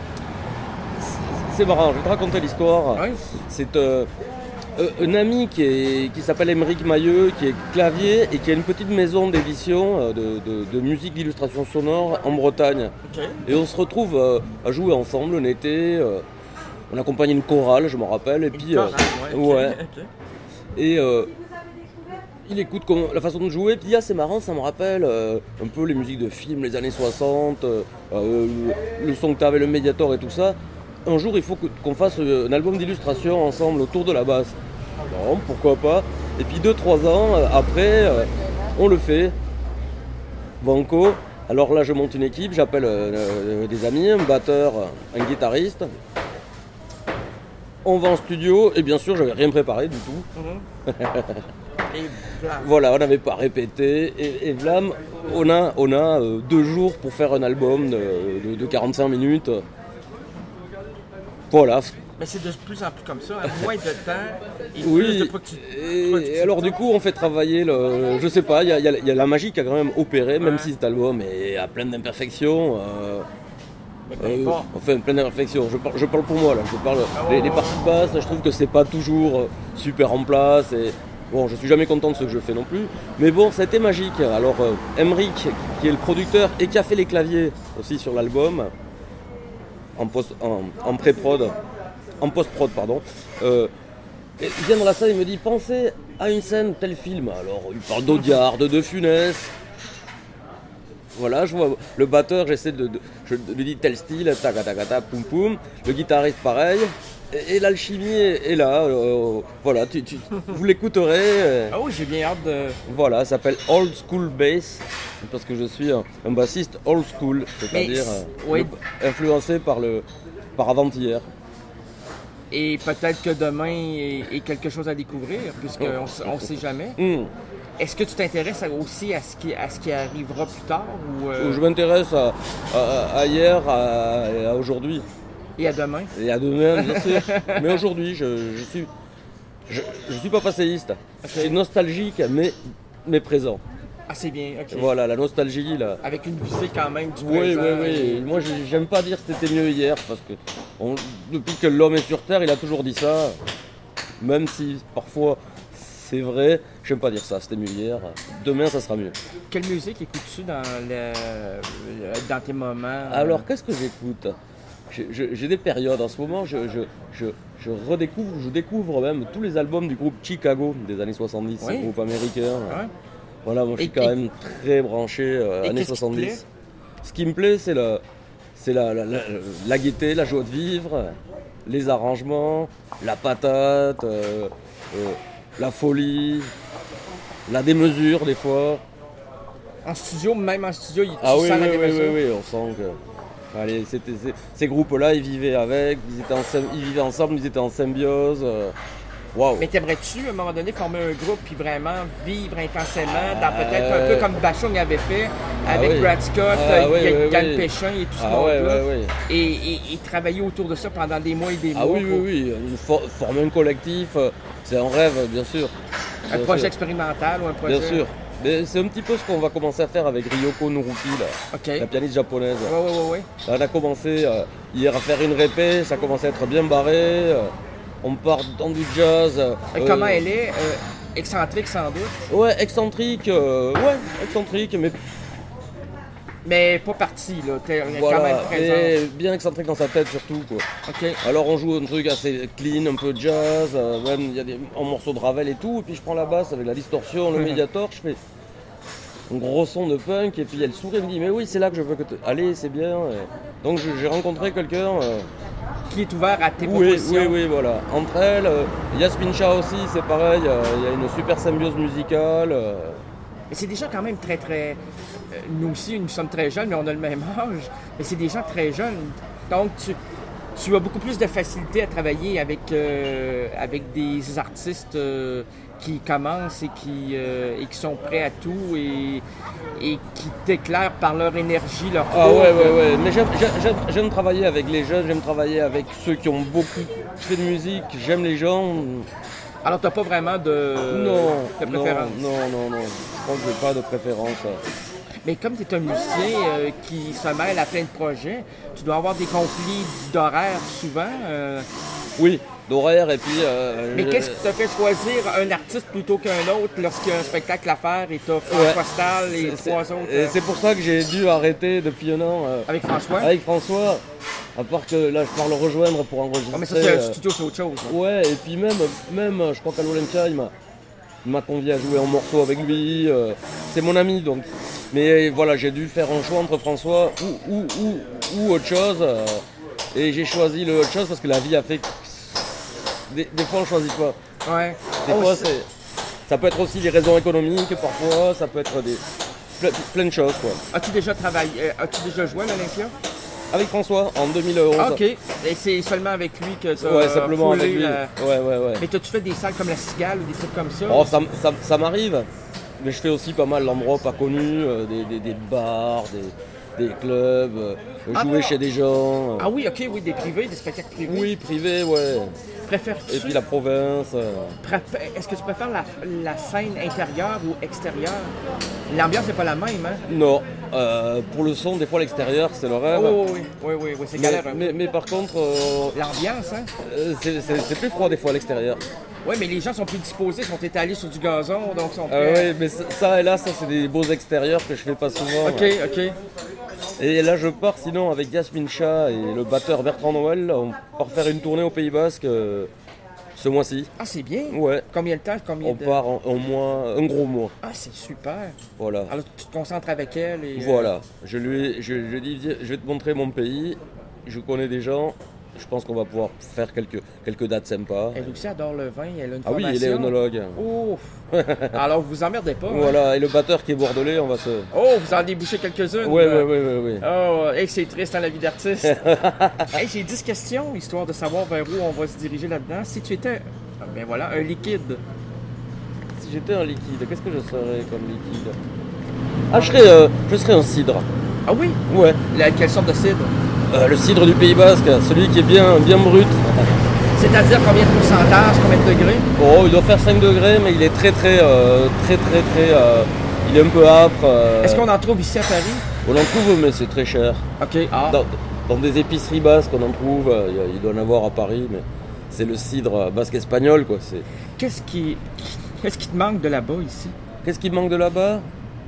[SPEAKER 2] c'est marrant, je vais te raconter l'histoire. Oui. C'est... un ami qui s'appelle Émeric Mailleux, qui est clavier et qui a une petite maison d'édition de musique d'illustration sonore en Bretagne. Okay. Et on se retrouve à jouer ensemble un été. On accompagne une chorale, je m'en rappelle. Et puis, okay. Et il écoute la façon de jouer. Et puis c'est marrant, ça me rappelle un peu les musiques de films, les années 60, le son que tu avais, le Mediator et tout ça. Un jour, il faut qu'on fasse un album d'illustration ensemble autour de la basse. Non, pourquoi pas. Et puis 2-3 ans après, on le fait. Banco. Alors là, je monte une équipe, j'appelle des amis, un batteur, un guitariste. On va en studio et bien sûr, je n'avais rien préparé du tout.
[SPEAKER 1] Et
[SPEAKER 2] voilà, on n'avait pas répété. Et vlam, on a 2 jours pour faire un album de 45 minutes. Voilà,
[SPEAKER 1] Mais c'est de plus en plus comme ça, moins de temps et plus de productivité.
[SPEAKER 2] Et alors du coup on fait travailler je sais pas, il y a la magie qui a quand même opéré, même si cet album a plein d'imperfections. Enfin plein d'imperfections, je parle pour moi là, les parties basses, je trouve que c'est pas toujours super en place et bon, je suis jamais content de ce que je fais non plus, mais bon, ça a été magique. Alors Emric, qui est le producteur et qui a fait les claviers aussi sur l'album en post-prod, il vient dans la salle, il me dit pensez à une scène tel film. Alors il parle d'Audiard, de De Funès. Voilà, je vois le batteur, je lui dis tel style, tac, poum poum. Le guitariste pareil. Et l'alchimie est là. Voilà, vous l'écouterez.
[SPEAKER 1] Ah oui, j'ai bien hâte de.
[SPEAKER 2] Voilà, ça s'appelle Old School Bass, parce que je suis un bassiste old school, c'est-à-dire influencé par avant-hier.
[SPEAKER 1] Et peut-être que demain est quelque chose à découvrir, puisqu'on ne sait jamais. Est-ce que tu t'intéresses aussi à ce qui arrivera plus tard ou
[SPEAKER 2] Je m'intéresse à hier, à aujourd'hui.
[SPEAKER 1] Et à demain?
[SPEAKER 2] Et à demain, bien sûr. Mais aujourd'hui, je suis pas passéiste. Okay. Je suis nostalgique, mais présent.
[SPEAKER 1] Ah, c'est bien, ok.
[SPEAKER 2] Voilà, la nostalgie, là.
[SPEAKER 1] Avec une visée quand même du présent.
[SPEAKER 2] Oui. Moi, j'aime pas dire que c'était mieux hier, parce que depuis que l'homme est sur Terre, il a toujours dit ça. Même si, parfois, c'est vrai, j'aime pas dire ça, c'était mieux hier. Demain, ça sera mieux.
[SPEAKER 1] Quelle musique écoutes-tu dans tes moments?
[SPEAKER 2] Alors, qu'est-ce que j'écoute? J'ai des périodes. En ce moment, je découvre même tous les albums du groupe Chicago des années 70, un groupe américain. Ouais. Voilà, moi je suis quand même très branché années 70. Ce qui me plaît, c'est la gaieté, la joie de vivre, les arrangements, la patate, la folie, la démesure des fois.
[SPEAKER 1] En studio, même en studio, tu
[SPEAKER 2] sens
[SPEAKER 1] la démesure?
[SPEAKER 2] Oui, on sent que... Allez, ces groupes-là, ils vivaient avec, ils vivaient ensemble, ils étaient en symbiose. Wow.
[SPEAKER 1] Mais t'aimerais-tu, à un moment donné, former un groupe puis vraiment vivre intensément, dans peut-être un peu comme Bashung avait fait avec Brad Scott, Yann Péchin et tout ce monde-là, et travailler autour de ça pendant des mois et des mois?
[SPEAKER 2] Oui. Former un collectif, c'est un rêve, bien sûr.
[SPEAKER 1] Un projet expérimental ou un projet...
[SPEAKER 2] Bien sûr. Mais c'est un petit peu ce qu'on va commencer à faire avec Ryoko Nuruki, la pianiste japonaise.
[SPEAKER 1] Ouais.
[SPEAKER 2] Là, on a commencé hier à faire une répé, ça commence à être bien barré. On part dans du jazz.
[SPEAKER 1] Comment elle est excentrique sans doute?
[SPEAKER 2] Ouais, excentrique,
[SPEAKER 1] mais pas partie, là. T'es
[SPEAKER 2] voilà,
[SPEAKER 1] quand même présent.
[SPEAKER 2] Et bien excentrique dans sa tête surtout, quoi.
[SPEAKER 1] Okay.
[SPEAKER 2] Alors on joue un truc assez clean, un peu jazz, même il y a un morceau de Ravel et tout, et puis je prends la basse avec la distorsion, le médiator, je fais un gros son de punk, et puis elle sourit et me dit mais oui c'est là que je veux que allez c'est bien. Et donc j'ai rencontré quelqu'un
[SPEAKER 1] qui est ouvert à tes propositions.
[SPEAKER 2] Oui, voilà. Entre elles, Yasmin Shah aussi, c'est pareil, il y a une super symbiose musicale.
[SPEAKER 1] Mais c'est des gens quand même très, très... nous aussi, nous sommes très jeunes, mais on a le même âge. Mais c'est des gens très jeunes. Donc, tu as beaucoup plus de facilité à travailler avec des artistes qui commencent et qui sont prêts à tout et qui t'éclairent par leur énergie, leur
[SPEAKER 2] cours. Ouais. Mais j'aime travailler avec les jeunes, j'aime travailler avec ceux qui ont beaucoup fait de musique, j'aime les gens.
[SPEAKER 1] Alors, tu n'as pas vraiment de préférence?
[SPEAKER 2] Non. Je pense que j'ai pas de préférence.
[SPEAKER 1] Mais comme tu es un musicien qui se mêle à plein de projets, tu dois avoir des conflits d'horaire souvent.
[SPEAKER 2] Oui, d'horaire et puis...
[SPEAKER 1] Mais qu'est-ce qui t'a fait choisir un artiste plutôt qu'un autre lorsqu'il y a un spectacle à faire et tu as François Stahl et trois autres?
[SPEAKER 2] C'est pour ça que j'ai dû arrêter depuis un an.
[SPEAKER 1] Avec François?
[SPEAKER 2] Avec François. À part que là, je pars le rejoindre pour enregistrer.
[SPEAKER 1] Mais ça, c'est un studio, c'est autre chose. Hein.
[SPEAKER 2] Ouais, et puis même je crois qu'à l'Olympia, il m'a convié à jouer en morceau avec lui. C'est mon ami, donc. Mais voilà, j'ai dû faire un choix entre François ou autre chose. Et j'ai choisi le autre chose parce que la vie a fait que des fois, on ne choisit pas.
[SPEAKER 1] Ouais.
[SPEAKER 2] Des fois, ça peut être aussi des raisons économiques, parfois, ça peut être plein de choses, quoi.
[SPEAKER 1] As-tu déjà joué à l'Olympia?
[SPEAKER 2] Avec François, en 2011.
[SPEAKER 1] Ah, ok. Et c'est seulement avec lui que tu as
[SPEAKER 2] Ouais, simplement avec lui. Ouais.
[SPEAKER 1] Mais t'as-tu fait des salles comme la Cigale ou des trucs comme ça?
[SPEAKER 2] Oh, ça m'arrive. Mais je fais aussi pas mal d'endroits pas connus, des bars, des clubs, jouer chez des gens.
[SPEAKER 1] Ah oui, ok, oui, des privés, des spectacles privés.
[SPEAKER 2] Oui, privés, ouais.
[SPEAKER 1] Préfères-tu...
[SPEAKER 2] Et puis la province.
[SPEAKER 1] Est-ce que tu préfères la scène intérieure ou extérieure? L'ambiance n'est pas la même, hein?
[SPEAKER 2] Non. Pour le son, des fois, l'extérieur, c'est le rêve.
[SPEAKER 1] Oh, oui, c'est galère.
[SPEAKER 2] Mais par contre...
[SPEAKER 1] l'ambiance, hein?
[SPEAKER 2] C'est plus froid, des fois, à l'extérieur.
[SPEAKER 1] Oui, mais les gens sont plus disposés, sont étalés sur du gazon, donc sont
[SPEAKER 2] oui, mais ça et là, ça, c'est des beaux extérieurs que je fais pas souvent.
[SPEAKER 1] Ok.
[SPEAKER 2] Et là, je pars sinon avec Yasmine Chat et le batteur Bertrand Noël. On part faire une tournée au Pays Basque ce mois-ci.
[SPEAKER 1] Ah, c'est bien?
[SPEAKER 2] Ouais.
[SPEAKER 1] Combien de temps?
[SPEAKER 2] On part en mois, un gros mois.
[SPEAKER 1] Ah, c'est super.
[SPEAKER 2] Voilà.
[SPEAKER 1] Alors, tu te concentres avec elle et...
[SPEAKER 2] Voilà. Je lui dis, je vais te montrer mon pays. Je connais des gens. Je pense qu'on va pouvoir faire quelques dates sympas.
[SPEAKER 1] Elle aussi adore le vin, elle a une
[SPEAKER 2] formation. Ah oui, elle est œnologue.
[SPEAKER 1] Ouf! Alors, vous emmerdez pas.
[SPEAKER 2] Voilà,
[SPEAKER 1] hein?
[SPEAKER 2] et le batteur qui est bordelais, on va se...
[SPEAKER 1] Oh, vous en débouchez quelques-unes?
[SPEAKER 2] Oui.
[SPEAKER 1] Oh, c'est triste, hein, la vie d'artiste. J'ai 10 questions, histoire de savoir vers où on va se diriger là-dedans. Si tu étais, un liquide.
[SPEAKER 2] Si j'étais un liquide, qu'est-ce que je serais comme liquide? Ah, je serais un cidre.
[SPEAKER 1] Ah oui?
[SPEAKER 2] Ouais.
[SPEAKER 1] Quelle sorte de cidre?
[SPEAKER 2] Le cidre du Pays Basque, celui qui est bien brut.
[SPEAKER 1] C'est-à-dire combien de pourcentage, combien de degrés?
[SPEAKER 2] Oh, il doit faire 5 degrés, mais il est très, il est un peu âpre.
[SPEAKER 1] Est-ce qu'on en trouve ici à Paris?
[SPEAKER 2] On en trouve, mais c'est très cher.
[SPEAKER 1] Ok. Ah.
[SPEAKER 2] Dans des épiceries basques, on en trouve. Il doit en avoir à Paris, mais c'est le cidre basque espagnol, quoi.
[SPEAKER 1] Qu'est-ce qui te manque de là-bas ici?
[SPEAKER 2] Qu'est-ce qui me manque de là-bas?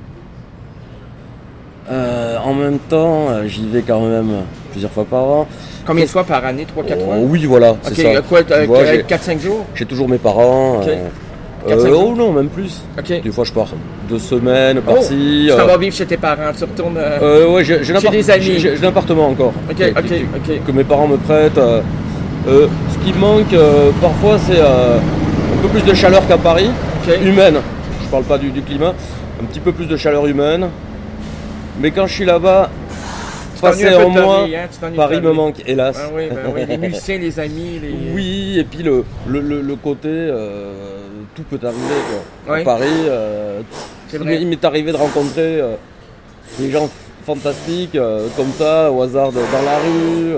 [SPEAKER 2] En même temps, j'y vais quand même plusieurs fois par an.
[SPEAKER 1] Combien de fois par année? 3-4 fois?
[SPEAKER 2] Oui, voilà, c'est ça.
[SPEAKER 1] Quoi, 4-5 jours?
[SPEAKER 2] J'ai toujours mes parents. Non, même plus.
[SPEAKER 1] Okay.
[SPEAKER 2] Des fois, je pars 2 semaines par-ci.
[SPEAKER 1] Tu t'en vas vivre chez tes parents, tu retournes
[SPEAKER 2] j'ai
[SPEAKER 1] des amis.
[SPEAKER 2] J'ai un appartement encore.
[SPEAKER 1] Que
[SPEAKER 2] mes parents me prêtent. Ce qui me manque parfois, c'est un peu plus de chaleur qu'à Paris. Humaine. Je parle pas du climat. Un petit peu plus de chaleur humaine. Mais quand je suis là-bas, passer un mois, Paris me manque, hélas.
[SPEAKER 1] Ah oui, les musiciens, les amis.
[SPEAKER 2] Oui, et puis le côté, tout peut arriver. Quoi. À Paris, il m'est arrivé de rencontrer des gens fantastiques, comme ça, au hasard dans la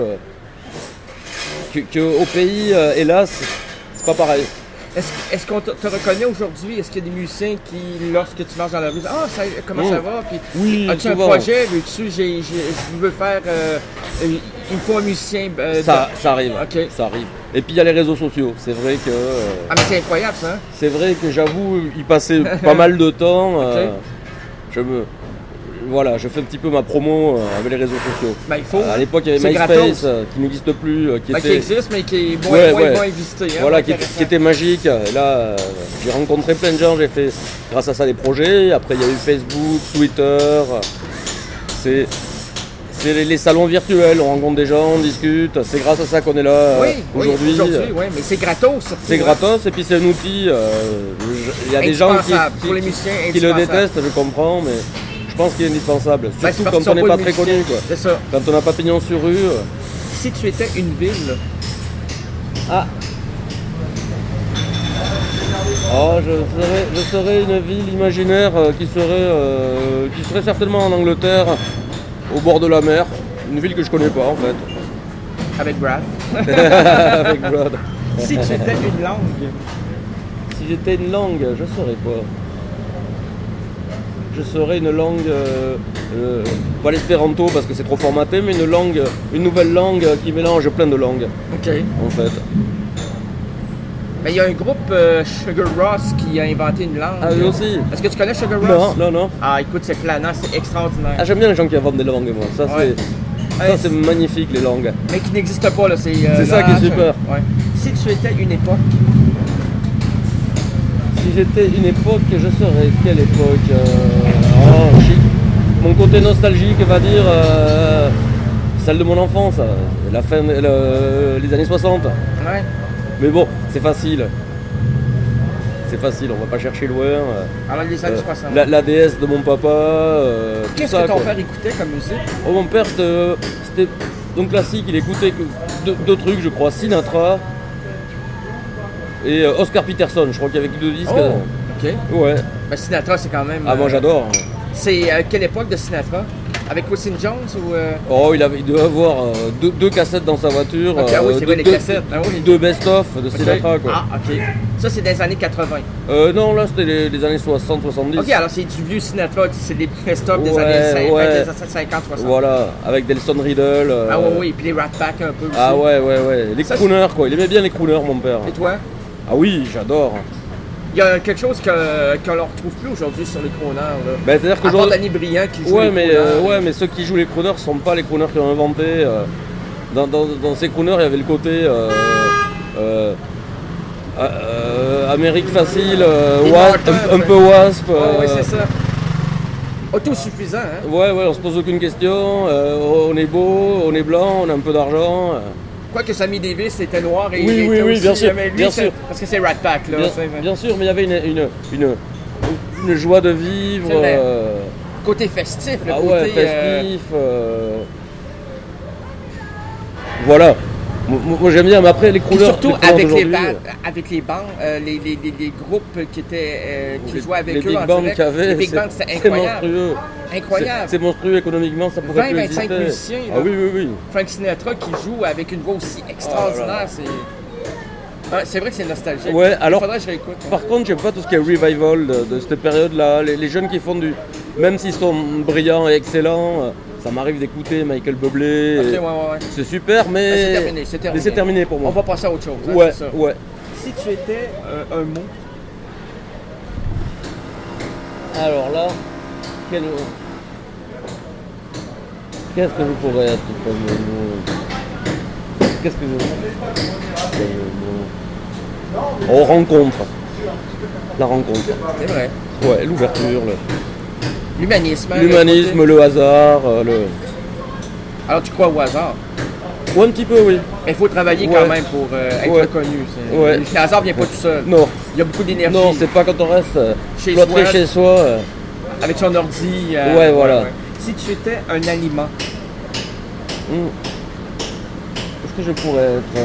[SPEAKER 2] rue. Qu'au pays, hélas, c'est pas pareil.
[SPEAKER 1] Est-ce qu'on te reconnaît aujourd'hui? Est-ce qu'il y a des musiciens qui, lorsque tu marches dans la rue, disent « Ah, comment ça va? » Puis,
[SPEAKER 2] oui,
[SPEAKER 1] as-tu un projet? Je veux faire... il me faut un musicien...
[SPEAKER 2] ça arrive.
[SPEAKER 1] Okay.
[SPEAKER 2] Ça arrive. Et puis il y a les réseaux sociaux. C'est vrai que...
[SPEAKER 1] Ah, mais c'est incroyable, ça. Hein?
[SPEAKER 2] C'est vrai que j'avoue y passer pas mal de temps. Je fais un petit peu ma promo avec les réseaux sociaux.
[SPEAKER 1] Il faut.
[SPEAKER 2] À l'époque, il y avait MySpace qui n'existe plus.
[SPEAKER 1] Qui existe, mais qui est moins visité. Hein,
[SPEAKER 2] voilà, qui était magique. Et là, j'ai rencontré plein de gens. J'ai fait, grâce à ça, des projets. Après, il y a eu Facebook, Twitter. C'est les salons virtuels. On rencontre des gens, on discute. C'est grâce à ça qu'on est là aujourd'hui.
[SPEAKER 1] Oui, mais c'est gratos. Surtout,
[SPEAKER 2] c'est gratos et puis c'est un outil. Il y a des gens qui le détestent, je comprends, mais... Je pense qu'il est indispensable, surtout quand on n'est pas très connu.
[SPEAKER 1] C'est ça.
[SPEAKER 2] Quand on n'a pas pignon sur rue.
[SPEAKER 1] Si tu étais une ville...
[SPEAKER 2] Je serais une ville imaginaire qui serait certainement en Angleterre, au bord de la mer. Une ville que je connais pas en fait.
[SPEAKER 1] Avec Brad.
[SPEAKER 2] Avec Brad.
[SPEAKER 1] Si tu étais une langue...
[SPEAKER 2] Si j'étais une langue, je serais quoi? Je serais une langue, pas l'espéranto parce que c'est trop formaté, mais une nouvelle langue qui mélange plein de langues.
[SPEAKER 1] Ok.
[SPEAKER 2] En fait.
[SPEAKER 1] Il y a un groupe Sugar Ross qui a inventé une langue.
[SPEAKER 2] Ah, lui aussi.
[SPEAKER 1] Est-ce que tu connais Sugar Ross?
[SPEAKER 2] Non.
[SPEAKER 1] Ah, écoute, c'est planant, c'est extraordinaire.
[SPEAKER 2] Ah, j'aime bien les gens qui inventent des langues, moi. Ça, c'est magnifique, les langues.
[SPEAKER 1] Mais qui n'existent pas, là.
[SPEAKER 2] C'est ça qui est super.
[SPEAKER 1] Ouais. Si tu étais une époque...
[SPEAKER 2] Si j'étais une époque, je serais quelle époque? Mon côté nostalgique va dire celle de mon enfance, la fin, les années 60.
[SPEAKER 1] Ouais.
[SPEAKER 2] Mais bon, c'est facile. C'est facile, on va pas chercher loin.
[SPEAKER 1] Alors les années 60.
[SPEAKER 2] La déesse de mon papa.
[SPEAKER 1] Qu'est-ce que ton père écoutait comme musique?
[SPEAKER 2] Mon père, c'était donc classique, il écoutait deux trucs, je crois, Sinatra. Et Oscar Peterson, je crois qu'il y avait que 2 disques.
[SPEAKER 1] Ok.
[SPEAKER 2] Ouais.
[SPEAKER 1] Sinatra, c'est quand même...
[SPEAKER 2] Ah, moi j'adore.
[SPEAKER 1] C'est quelle époque de Sinatra? Avec Quincy Jones ou...
[SPEAKER 2] Oh, il doit avoir deux cassettes dans sa voiture.
[SPEAKER 1] Oui, c'est vrai, les cassettes.
[SPEAKER 2] Deux best-of de Sinatra, quoi.
[SPEAKER 1] Ah, OK. Ça, c'est des années 80.
[SPEAKER 2] Non, là, c'était les années 60-70.
[SPEAKER 1] OK, alors c'est du vieux Sinatra, c'est des best-of des années 50-60.
[SPEAKER 2] Voilà, avec Delson Riddle.
[SPEAKER 1] Oui, puis les Rat Pack un peu aussi.
[SPEAKER 2] Ah ouais. Les crooners, quoi. Il aimait bien les crooners, mon père.
[SPEAKER 1] Et toi?
[SPEAKER 2] Ah oui, j'adore.
[SPEAKER 1] Il y a quelque chose qu'on ne retrouve plus aujourd'hui sur les crooners.
[SPEAKER 2] Ben, c'est-à-dire que
[SPEAKER 1] à part Danny Briand qui joue les crooners.
[SPEAKER 2] Mais ceux qui jouent les crooners ne sont pas les crooners qui ont inventé. Dans ces crooners, il y avait le côté Amérique facile, un peu wasp.
[SPEAKER 1] Oui, c'est ça. Autosuffisant, hein?
[SPEAKER 2] Ouais, on se pose aucune question. On est beau, on est blanc, on a un peu d'argent.
[SPEAKER 1] Quoique Sammy Davis était noir et
[SPEAKER 2] oui, bien sûr, bien sûr.
[SPEAKER 1] Parce que c'est Rat Pack, là.
[SPEAKER 2] Bien sûr, mais il y avait une joie de vivre.
[SPEAKER 1] Côté festif, le
[SPEAKER 2] côté... festif. Voilà. Moi j'aime bien, mais après les couleurs.
[SPEAKER 1] Surtout avec les bandes, les groupes qui jouaient avec eux en direct. Les big bands, c'était incroyable. Incroyable.
[SPEAKER 2] C'est monstrueux économiquement, ça pourrait
[SPEAKER 1] 20-25 musiciens.
[SPEAKER 2] Ah oui.
[SPEAKER 1] Frank Sinatra qui joue avec une voix aussi extraordinaire, c'est vrai que c'est nostalgique.
[SPEAKER 2] Ouais, alors,
[SPEAKER 1] faudrait que je réécoute.
[SPEAKER 2] Par contre, j'aime pas tout ce qui est revival de cette période-là. Les jeunes qui font même s'ils sont brillants et excellents, ça m'arrive d'écouter Michael Bublé.
[SPEAKER 1] Okay, ouais.
[SPEAKER 2] C'est super, mais
[SPEAKER 1] c'est terminé.
[SPEAKER 2] c'est terminé pour moi.
[SPEAKER 1] On va passer à autre chose.
[SPEAKER 2] Ouais.
[SPEAKER 1] Si tu étais un mot.
[SPEAKER 2] Alors là, qu'est-ce que je pourrais être comme mot? Qu'est-ce que je... Oh, rencontre. La rencontre.
[SPEAKER 1] C'est vrai.
[SPEAKER 2] Ouais, l'ouverture.
[SPEAKER 1] L'humanisme.
[SPEAKER 2] L'humanisme, le hasard.
[SPEAKER 1] Alors tu crois au hasard?
[SPEAKER 2] Ouais, un petit peu, oui.
[SPEAKER 1] Mais il faut travailler quand même pour être reconnu. Le hasard vient pas tout seul.
[SPEAKER 2] Non.
[SPEAKER 1] Il y a beaucoup d'énergie.
[SPEAKER 2] Non, c'est pas quand on reste chez soi.
[SPEAKER 1] Avec son ordi.
[SPEAKER 2] Voilà.
[SPEAKER 1] Si tu étais un aliment.
[SPEAKER 2] Qu'est-ce que je pourrais être?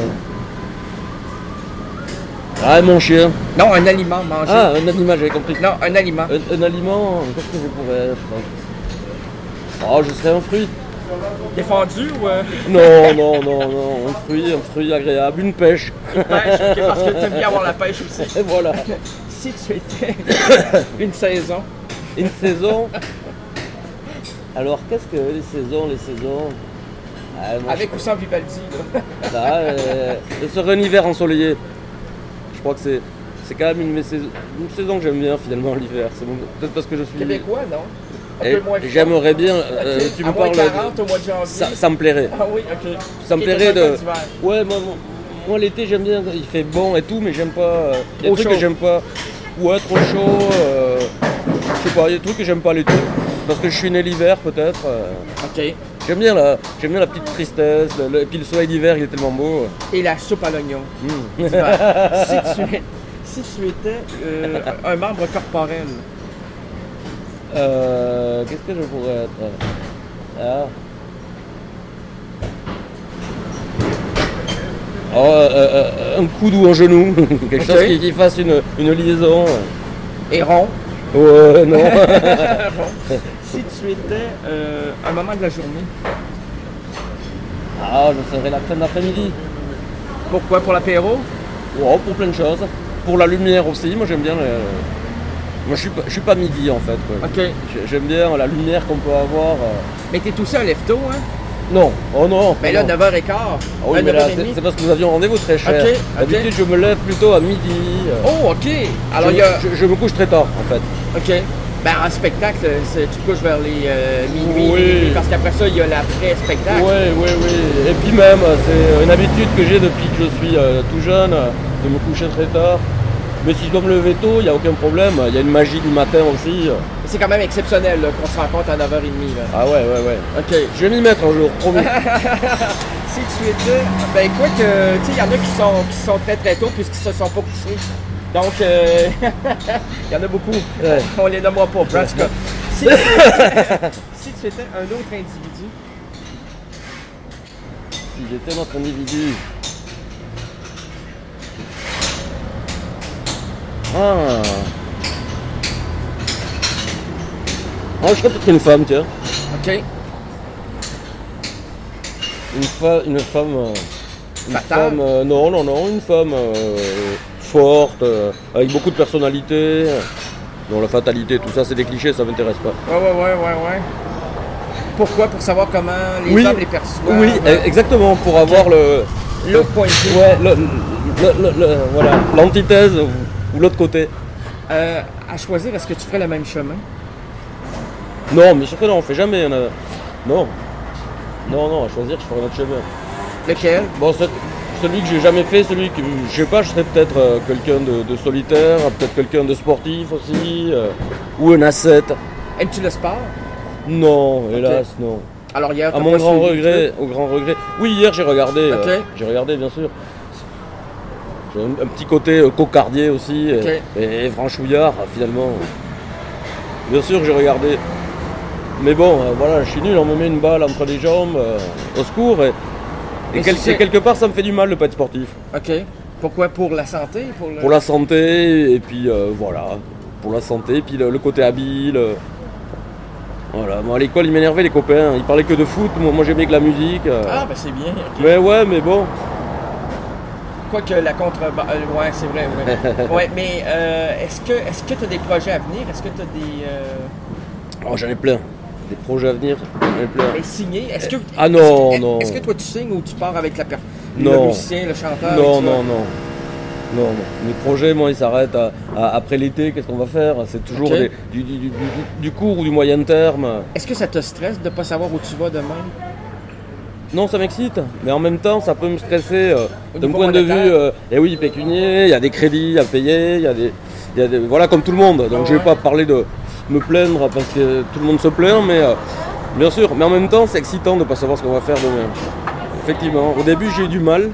[SPEAKER 2] Ah, mon chien.
[SPEAKER 1] Non, un aliment, manger.
[SPEAKER 2] Ah, un animal, j'avais compris.
[SPEAKER 1] Non, un aliment.
[SPEAKER 2] Un aliment, qu'est-ce que je pourrais être? Oh, je serais un fruit.
[SPEAKER 1] Défendu ou...
[SPEAKER 2] Non, un fruit agréable, une pêche.
[SPEAKER 1] Une pêche, parce que tu aimes bien avoir la pêche aussi.
[SPEAKER 2] Et voilà.
[SPEAKER 1] Si tu étais une saison.
[SPEAKER 2] Une saison? Alors, qu'est-ce que les saisons?
[SPEAKER 1] Avec ou sans Vivaldi, là.
[SPEAKER 2] Ce serait un hiver ensoleillé. Je crois que c'est quand même une saison que j'aime bien, finalement, l'hiver. C'est peut-être parce que je suis...
[SPEAKER 1] Québécois, non?
[SPEAKER 2] J'aimerais bien... tu me parles
[SPEAKER 1] 40 au mois de janvier.
[SPEAKER 2] Ça me plairait.
[SPEAKER 1] Ah oui, OK.
[SPEAKER 2] Ça me plairait de... Ouais, moi l'été, j'aime bien, il fait bon et tout, mais j'aime pas... Il y a des trucs que j'aime pas. Ouais, trop chaud. Je sais pas, il y a des trucs que j'aime pas l'été. Parce que je suis né l'hiver, peut-être.
[SPEAKER 1] OK.
[SPEAKER 2] J'aime bien la petite tristesse, et puis le soleil d'hiver, il est tellement beau.
[SPEAKER 1] Et la soupe à l'oignon. Si tu étais un membre corporel.
[SPEAKER 2] Qu'est-ce que je pourrais être? Un coude ou un genou, quelque chose qui fasse une liaison.
[SPEAKER 1] Et rond.
[SPEAKER 2] Ouais, non.
[SPEAKER 1] Si tu étais un moment de la journée.
[SPEAKER 2] Je serais la fin de l'après-midi.
[SPEAKER 1] Pourquoi? Pour l'apéro?
[SPEAKER 2] Ouais, pour plein de choses. Pour la lumière aussi, moi j'aime bien. Moi je suis pas midi en fait. Quoi.
[SPEAKER 1] OK.
[SPEAKER 2] J'aime bien la lumière qu'on peut avoir.
[SPEAKER 1] Mais t'es tout seul, lève-tôt, hein?
[SPEAKER 2] Non, oh non.
[SPEAKER 1] Mais là, 9h15.
[SPEAKER 2] Oui, mais là, c'est parce que nous avions rendez-vous très cher. D'habitude, je me lève plutôt à midi.
[SPEAKER 1] Oh, OK. Alors,
[SPEAKER 2] je me couche très tard, en fait.
[SPEAKER 1] OK. Ben, en spectacle, tu te couches vers les minuit, parce qu'après ça, il y a l'après-spectacle.
[SPEAKER 2] Oui. Et puis même, c'est une habitude que j'ai depuis que je suis tout jeune, de me coucher très tard. Mais si je dois me lever tôt, il n'y a aucun problème. Il y a une magie du matin aussi.
[SPEAKER 1] C'est quand même exceptionnel là, qu'on se rencontre à 9h30. Là.
[SPEAKER 2] Ah ouais.
[SPEAKER 1] OK.
[SPEAKER 2] Je vais m'y mettre un jour, promis.
[SPEAKER 1] Si tu étais... Ben quoi que, tu sais, il y en a qui sont très très tôt puisqu'ils se sont pas couchés. Donc, il y en a beaucoup. Ouais. On les nommera pas. En tout cas, si tu étais un autre individu...
[SPEAKER 2] Si j'étais notre individu... je serais peut-être une femme, tiens.
[SPEAKER 1] OK.
[SPEAKER 2] Une femme... une femme forte, avec beaucoup de personnalité. Non, la fatalité, tout ça, c'est des clichés, ça m'intéresse pas.
[SPEAKER 1] Ouais. Pourquoi? Pour savoir comment les hommes les perçoivent.
[SPEAKER 2] Oui, exactement, pour avoir
[SPEAKER 1] l'autre point de vue.
[SPEAKER 2] Ouais, voilà, l'antithèse ou l'autre côté.
[SPEAKER 1] À choisir, est-ce que tu ferais le même chemin?
[SPEAKER 2] Non, mais sûr que non, on fait jamais. Non, à choisir, je ferais notre chemin.
[SPEAKER 1] Lequel?
[SPEAKER 2] Bon, celui que j'ai jamais fait, celui que, je sais pas, je serais peut-être quelqu'un de solitaire, peut-être quelqu'un de sportif aussi, ou un ascète.
[SPEAKER 1] Aimes-tu le sport?
[SPEAKER 2] Non, hélas, non.
[SPEAKER 1] Alors hier,
[SPEAKER 2] au grand regret. Oui, hier j'ai regardé. J'ai regardé, bien sûr. J'ai un petit côté cocardier aussi, et franchouillard, finalement. Bien sûr que j'ai regardé. Mais bon, voilà, je suis nul, on me met une balle entre les jambes, au secours. Et quelque part, ça me fait du mal de pas être sportif.
[SPEAKER 1] Ok. Pourquoi? Pour la santé?
[SPEAKER 2] Pour la santé, et puis voilà. Pour la santé, et puis le côté habile. Voilà. Moi, à l'école, ils m'énervaient, les copains. Ils parlaient que de foot. Moi j'aimais que la musique.
[SPEAKER 1] Ah, ben c'est bien. Okay.
[SPEAKER 2] Mais ouais, mais bon.
[SPEAKER 1] Quoique la contrebasse. Ouais, c'est vrai. Ouais, mais est-ce que tu as des projets à venir? Est-ce que tu as des.
[SPEAKER 2] Oh, j'en ai plein. Des projets à venir, j'en ai plein.
[SPEAKER 1] Mais signer, est-ce que.
[SPEAKER 2] Ah non.
[SPEAKER 1] Est-ce que toi tu signes ou tu pars avec le musicien, le chanteur?
[SPEAKER 2] Non. Mes projets, moi, ils s'arrêtent après l'été. Qu'est-ce qu'on va faire? C'est toujours du court ou du moyen terme.
[SPEAKER 1] Est-ce que ça te stresse de ne pas savoir où tu vas demain?
[SPEAKER 2] Non, ça m'excite. Mais en même temps, ça peut me stresser d'un point de vue pécunier. Il y a des crédits à payer. Il y a des voilà, comme tout le monde. Donc je ne vais pas parler de me plaindre parce que tout le monde se plaint. Mais bien sûr. Mais en même temps, c'est excitant de ne pas savoir ce qu'on va faire demain. Effectivement. Au début, j'ai eu du mal.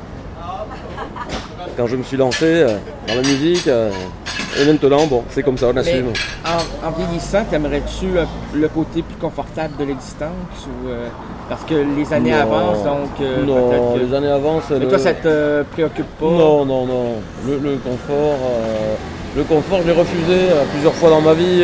[SPEAKER 2] Quand je me suis lancé dans la musique, et maintenant, bon, c'est comme ça, on assume.
[SPEAKER 1] En vieillissant, t'aimerais-tu le côté plus confortable de l'existence ou parce que les années avancent, donc
[SPEAKER 2] non, les années avancent.
[SPEAKER 1] Mais toi, ça te préoccupe pas?
[SPEAKER 2] Non. Le confort, je l'ai refusé plusieurs fois dans ma vie.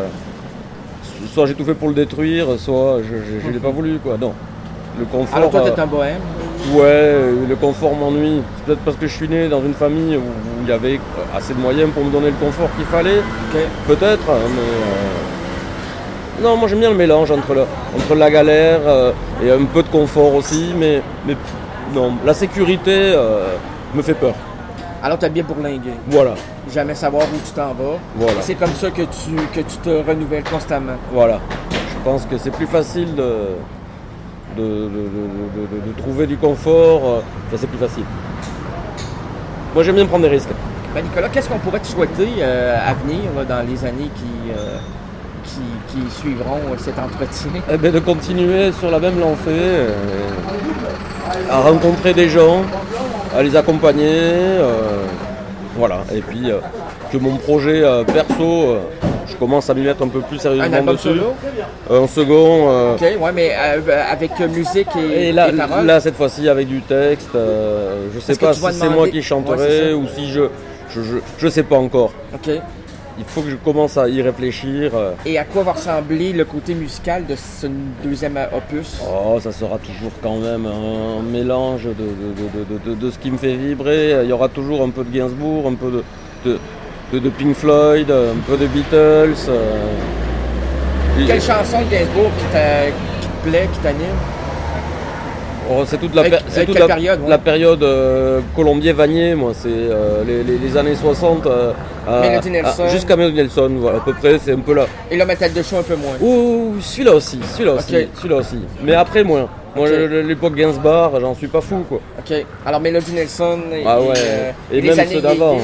[SPEAKER 2] Soit j'ai tout fait pour le détruire, soit je l'ai pas voulu, quoi. Non. Le confort.
[SPEAKER 1] Alors toi, t'es un bohème?
[SPEAKER 2] Ouais, le confort m'ennuie. C'est peut-être parce que je suis né dans une famille où il y avait assez de moyens pour me donner le confort qu'il fallait. Peut-être, mais... Non, moi j'aime bien le mélange entre la galère et un peu de confort aussi, mais non, la sécurité me fait peur.
[SPEAKER 1] Alors tu as bien bourlingué.
[SPEAKER 2] Voilà.
[SPEAKER 1] Jamais savoir où tu t'en vas.
[SPEAKER 2] Voilà.
[SPEAKER 1] C'est comme ça que tu te renouvelles constamment.
[SPEAKER 2] Voilà. Je pense que c'est plus facile de trouver du confort, c'est plus facile. Moi j'aime bien prendre des risques.
[SPEAKER 1] Ben Nicolas, qu'est-ce qu'on pourrait te souhaiter à venir là, dans les années qui suivront cet entretien?
[SPEAKER 2] De continuer sur la même lancée, à rencontrer des gens, à les accompagner, voilà. Et puis que mon projet perso, je commence à m'y mettre un peu plus sérieusement dessus.
[SPEAKER 1] Solo?
[SPEAKER 2] Un second.
[SPEAKER 1] Ok, ouais, mais avec musique et paroles.
[SPEAKER 2] Là, cette fois-ci, avec du texte. Je sais pas si c'est moi qui chanterai ou si je sais pas encore.
[SPEAKER 1] Ok.
[SPEAKER 2] Il faut que je commence à y réfléchir.
[SPEAKER 1] Et à quoi va ressembler le côté musical de ce deuxième opus?
[SPEAKER 2] Oh, ça sera toujours quand même un mélange de ce qui me fait vibrer. Il y aura toujours un peu de Gainsbourg, un peu de Pink Floyd, un peu de Beatles.
[SPEAKER 1] Quelle chanson de Gainsbourg qui te plaît, qui t'anime?
[SPEAKER 2] Oh, c'est toute la période Colombier-Vanier, moi, c'est les années 60 jusqu'à Mélodie Nelson, voilà, à peu près, c'est un peu là.
[SPEAKER 1] Et le métal de show un peu moins?
[SPEAKER 2] Ouh, celui-là aussi. Mais après moins. Moi, l'époque Gainsbourg, j'en suis pas fou, quoi.
[SPEAKER 1] Ok, alors Mélodie Nelson
[SPEAKER 2] et même ceux d'avant.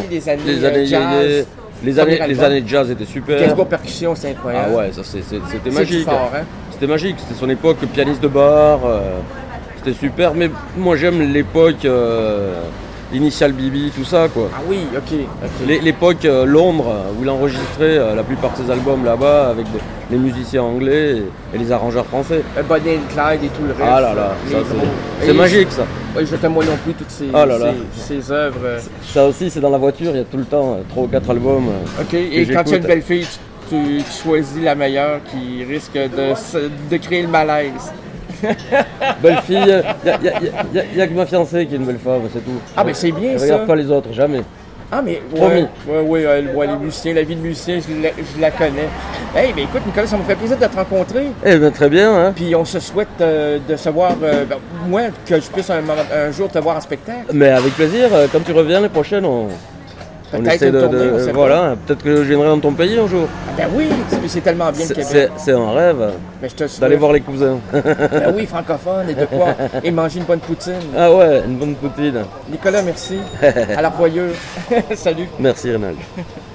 [SPEAKER 2] Les années jazz étaient super.
[SPEAKER 1] Gainsbourg percussion, c'est incroyable.
[SPEAKER 2] Ah ouais, ça c'était magique.
[SPEAKER 1] Fort, hein?
[SPEAKER 2] C'était magique, c'était son époque pianiste de bar. C'était super, mais moi j'aime l'époque Initial BB, tout ça, quoi.
[SPEAKER 1] Ah oui, ok.
[SPEAKER 2] L'époque Londres, où il enregistrait la plupart de ses albums là-bas avec les musiciens anglais et les arrangeurs français.
[SPEAKER 1] Bonnie and Clyde et tout le reste.
[SPEAKER 2] Ah là là, c'est magique ça.
[SPEAKER 1] Oui, je t'aime moi non plus toutes ces œuvres.
[SPEAKER 2] Ça aussi, c'est dans la voiture, il y a tout le temps 3 ou 4 albums.
[SPEAKER 1] Ok, et quand tu as une belle fille, tu choisis la meilleure qui risque de créer le malaise.
[SPEAKER 2] Belle fille, il n'y a que ma fiancée qui est une belle femme, c'est tout.
[SPEAKER 1] Ah, mais c'est bien
[SPEAKER 2] je
[SPEAKER 1] ça.
[SPEAKER 2] regarde pas les autres, jamais.
[SPEAKER 1] Ah, mais
[SPEAKER 2] Promis.
[SPEAKER 1] Oui, les musiciens, la vie de musicien, je la connais. Hey, mais écoute, Nicolas, ça me fait plaisir de te rencontrer.
[SPEAKER 2] Eh bien, très bien. Hein?
[SPEAKER 1] Puis on se souhaite de se voir, moi, que je puisse un jour te voir en spectacle.
[SPEAKER 2] Mais avec plaisir, quand tu reviens les prochaines, on essaie de voilà, peut-être que je viendrai dans ton pays un jour.
[SPEAKER 1] Ah ben oui, c'est tellement bien le Québec.
[SPEAKER 2] C'est un rêve d'aller voir les cousins.
[SPEAKER 1] Ben oui, francophone, et de quoi? Et manger une bonne poutine.
[SPEAKER 2] Ah ouais, une bonne poutine.
[SPEAKER 1] Nicolas, merci. À la Royeuse. Salut.
[SPEAKER 2] Merci, Rénal.